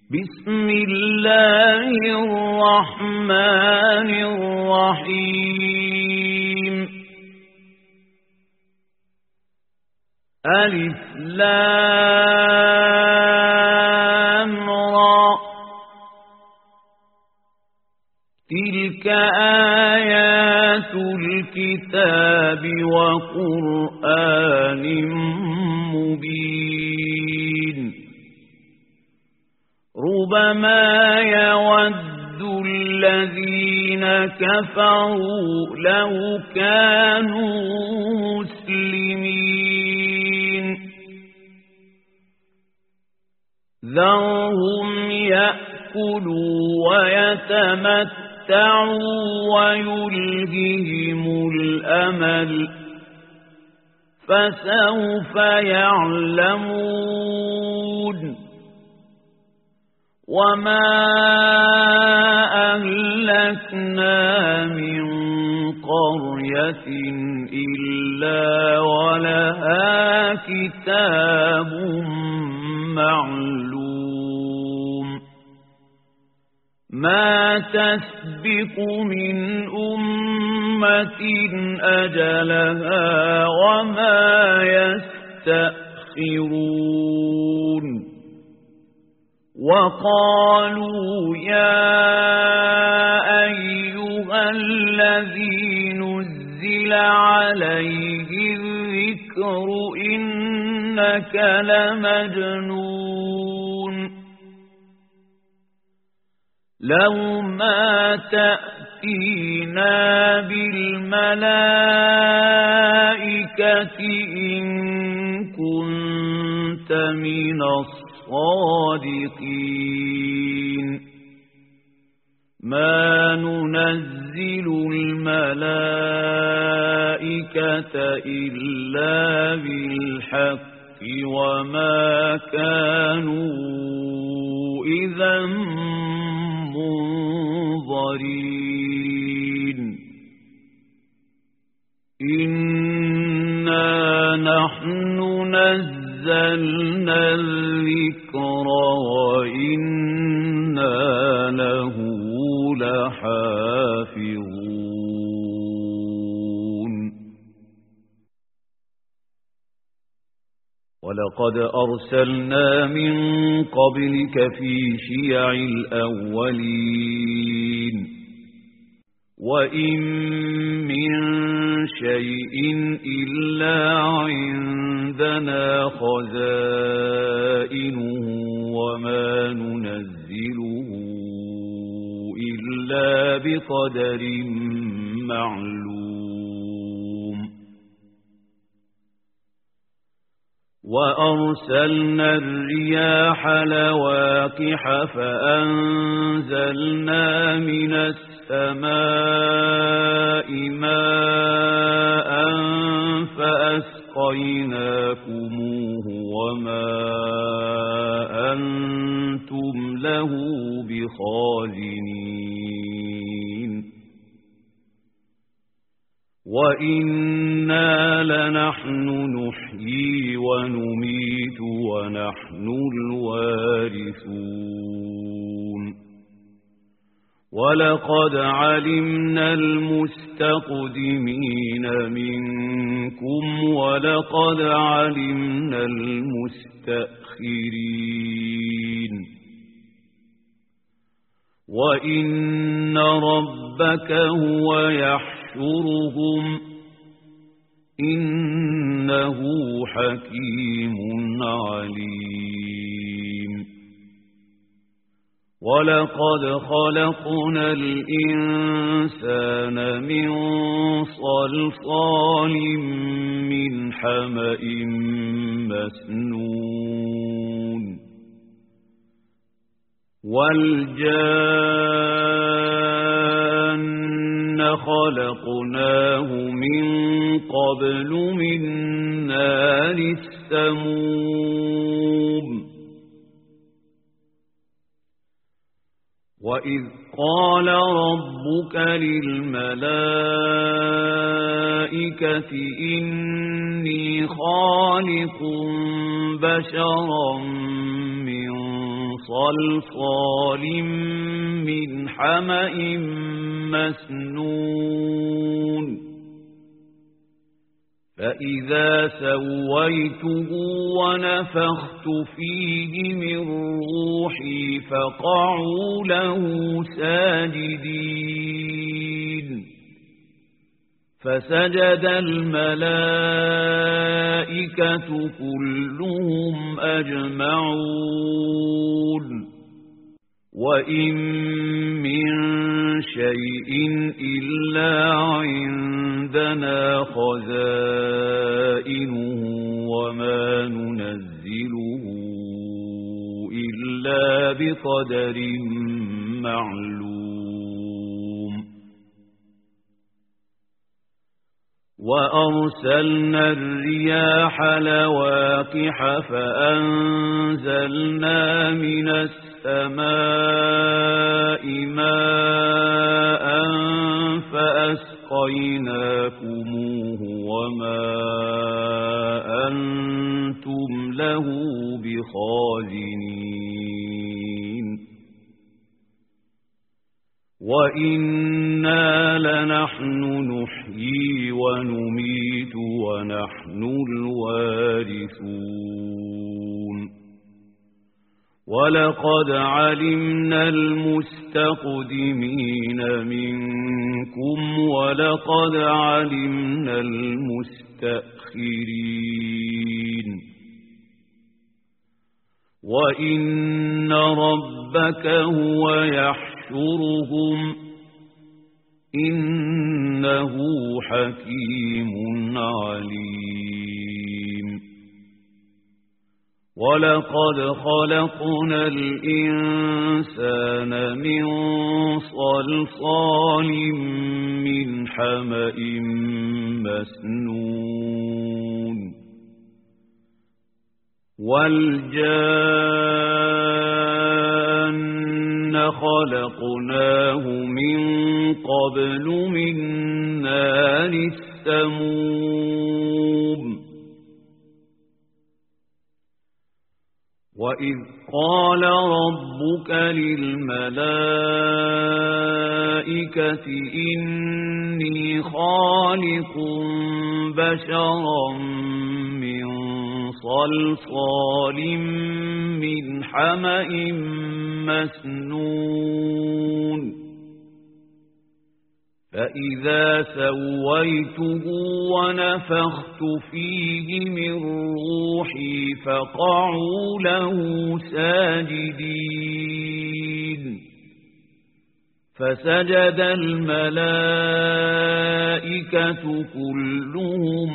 بسم الله الرحمن الرحيم ألف لام را تلك آيات الكتاب وقرآن مبين ربما يود الذين كفروا لو كانوا مسلمين ذرهم يأكلوا ويتمتعوا ويلههم الأمل فسوف يعلمون وما أهلكنا من قرية إلا ولها كتاب معلوم ما تسبق من أمة أجلها وما يستأخرون وقالوا يا أيها الذي نزل عليه الذكر إنك لمجنون لو ما تأتينا بالملائكة إن كنت من الصادقين ما ننزل الملائكة إلا بالحق وما كانوا إذا منظرين إنا نحن نزلنا الذكر وإنا له لحافظون ولقد أرسلنا من قبلك في شيع الأولين وإن من شيء إلا عندنا خزائنه وما ننزله إلا بقدر معلوم وأرسلنا الرياح لواقح فأنزلنا من السماء ماء فأسقيناكموه وما أنتم له بخازنين وإنا لنحن نحيي ونميت ونحن الوارثون ولقد علمنا المستقدمين منكم ولقد علمنا المستأخرين وإن ربك هو يحشرهم إنه حكيم عليم ولقد خلقنا الإنسان من صلصال من حمأ مسنون والجان خلقناه من قبل من نار السموم وإذ قال ربك للملائكة إني خالق بشرا من صلصال من حمأ مسنون فإذا سويته ونفخت فيه من روحي فقعوا له ساجدين فسجد الملائكة كلهم أجمعون وإن من شيء إلا عندنا خزائنه وما ننزله إلا بقدر معلوم وأرسلنا الرياح لواقح فأنزلنا من السماء ماء فأسقيناكموه وما أنتم له بخازنين وإنا لنحن نحيي ونميت ونحن الوارثون ولقد علمنا المستقدمين منكم ولقد علمنا المستأخرين وإن ربك هو يحشرهم إنه حكيم عليم ولقد خلقنا الإنسان من صلصال من حمأ مسنون والجان خلقناه من قبل من نار السموم وإذ قال ربك للملائكة إني خالق بشرا من صلصال من حمأ مسنون فإذا سويته ونفخت فيه من روحي فقعوا له ساجدين فسجد الملائكة كلهم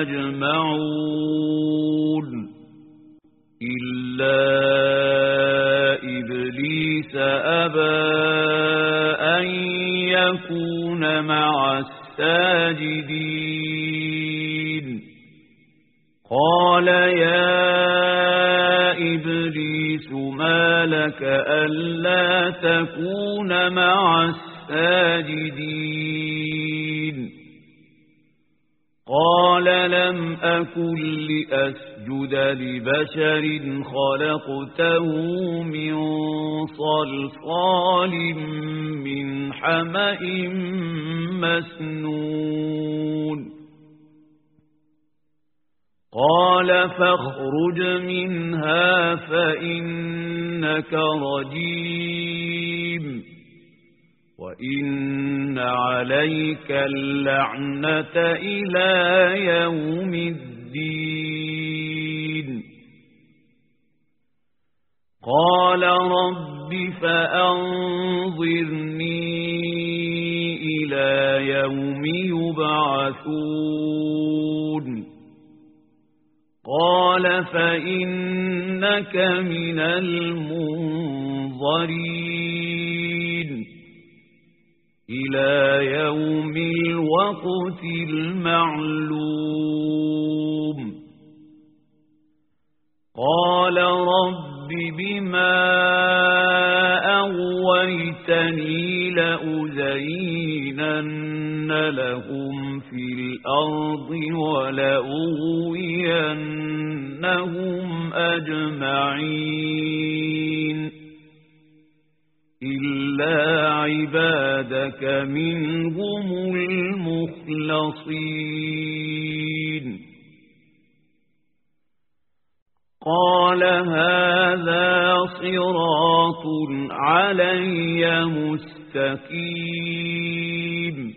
أجمعون إلا إبليس أبى أن يكون مع الساجدين قال يا إبليس ما لك ألا تكون مع الساجدين قال لم أكن لأسجد لبشر خلقته من صلصال من حمأ مسنون قال فاخرج منها فإنك رجيم وإن عليك اللعنة إلى يوم الدين قال رب فأنظرني إلى يوم يبعثون قال فإنك من المنظرين إلى يوم الوقت المعلوم قال رب بما أغويتني لأزينن لهم في الأرض ولأغوينهم أجمعين إلا عبادك منهم المخلصين قال هذا صراط علي مستقيم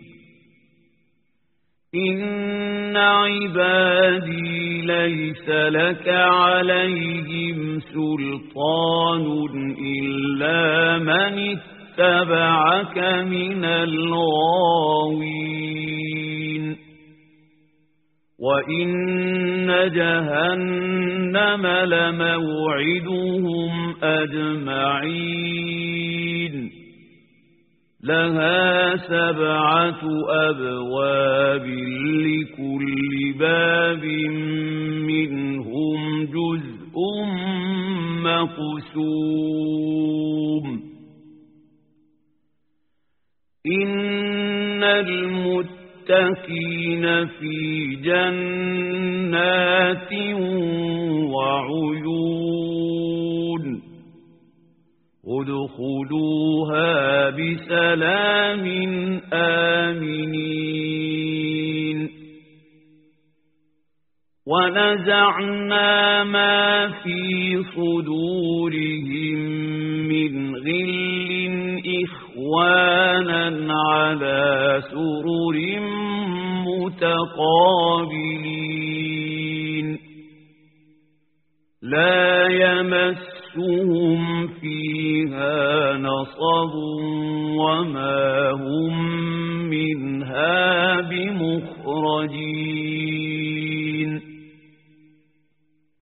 إن عبادي ليس لك عليهم سلطان إلا من اتبعك من الغاوين وإن جهنم لموعدهم أجمعين لها 7 أبواب لكل باب منهم جزء مقسوم إن المتقين في جنات وعيون ادخلوها بسلام آمنين ونزعنا ما في صدورهم من غل إخوانا على سرر متقابلين لا يمسهم فيها نصب وما هم منها بمخرجين